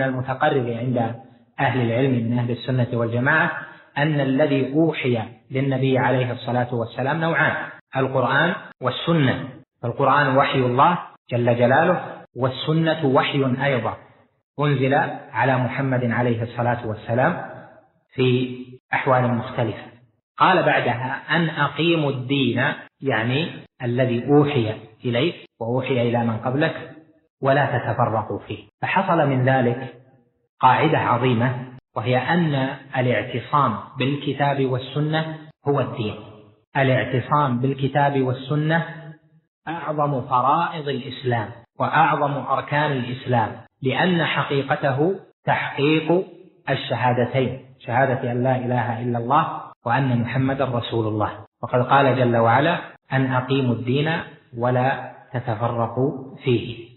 المتقرر عند أهل العلم من أهل السنة والجماعة أن الذي أوحي للنبي عليه الصلاة والسلام نوعان: القرآن والسنة. فالقرآن وحي الله جل جلاله، والسنة وحي أيضا أنزل على محمد عليه الصلاة والسلام في أحوال مختلفة. قال بعدها: أن أقيموا الدين، يعني الذي أوحي إليك وأوحي إلى من قبلك، ولا تتفرقوا فيه. فحصل من ذلك قاعدة عظيمة، وهي أن الاعتصام بالكتاب والسنة هو الدين. الاعتصام بالكتاب والسنة أعظم فرائض الإسلام وأعظم أركان الإسلام، لأن حقيقته تحقيق الشهادتين: شهادة أن لا إله إلا الله وأن محمدا رسول الله. وقد قال جل وعلا: أن أقيموا الدين ولا تتفرقوا فيه.